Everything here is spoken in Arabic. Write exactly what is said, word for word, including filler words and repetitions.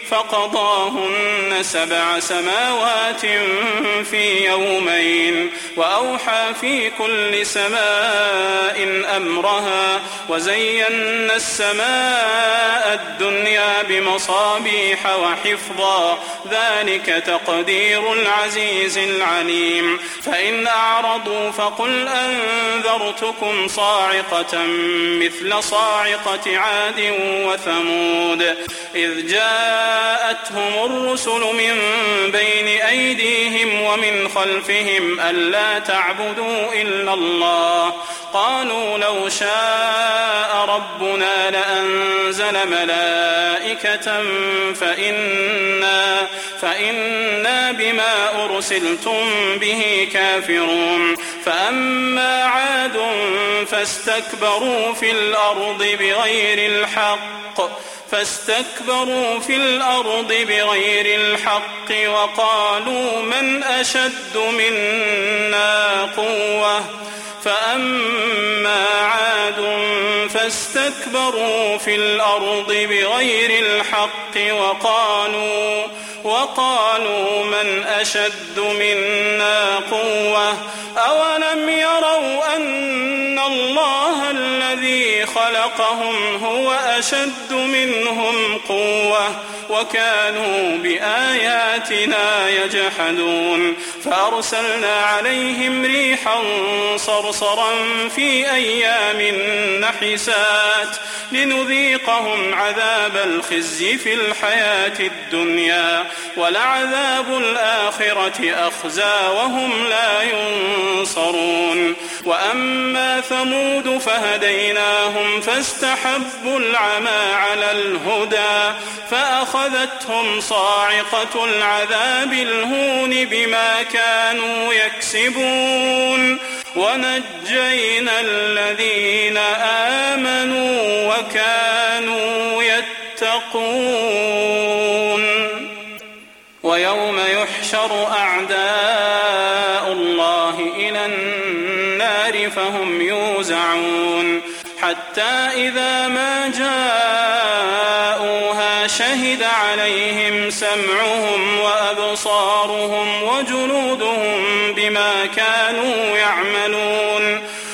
فقضاهن سبع سماوات في يومين وأوحى في كل سماء أمرها وزينا السماء الدنيا بمصابيح وحفظا ذلك تقدير العزيز العليم فإن أعرضوا فقل أنذرتكم صاعقة مثل صاعقة عاد وثمود إذ جاءتهم الرسل من بين أيديهم ومن خلفهم ألا تعبدوا إلا الله قالوا لو شاء ربنا لأنزل ملائكة فإنا, فإنا بما أرسلتم به كافرون فأما عاد فاستكبروا في الأرض بغير الحق فاستكبروا في الأرض بغير الحق وقالوا من أشد منا قوة فأما عاد فاستكبروا في الأرض بغير الحق وقالوا وقالوا من أشد منا قوة أولم يروا أن الله الذي خلقهم هو أشد منهم قوة وكانوا بآياتنا يجحدون فأرسلنا عليهم ريحا صرصرا في أيام نحسات لنذيقهم عذاب الخزي في الحياة الدنيا ولعذاب الآخرة أخزى وهم لا ينصرون وأما ثمود فهديناهم فاستحبوا العمى على الهدى فأخذتهم صاعقة العذاب الهون بما كانوا يكسبون ونجينا الذين آمنوا وكانوا يتقون ويوم يحشر أعداء الله إلى النار فهم يوزعون حتى إذا ما جاءوها شهد عليهم سمعهم وأبصارهم وجلودهم بما كانوا يعملون